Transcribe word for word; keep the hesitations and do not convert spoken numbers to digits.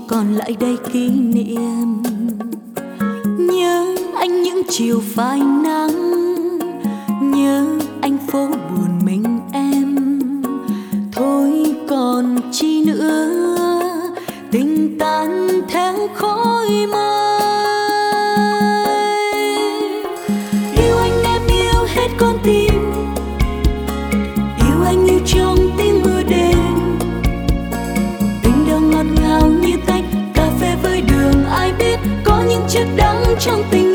còn lại đây kỷ niệm. Nhớ anh những chiều phai nắng, nhớ anh phố buồn mình em. Thôi còn chi nữa, tình tan theo khói mây. Yêu anh em yêu hết con tim, yêu anh yêu trong tiếng mưa đêm. Tình đâu ngọt ngào như tách cà phê với đường, ai biết có những chất đắng trong tình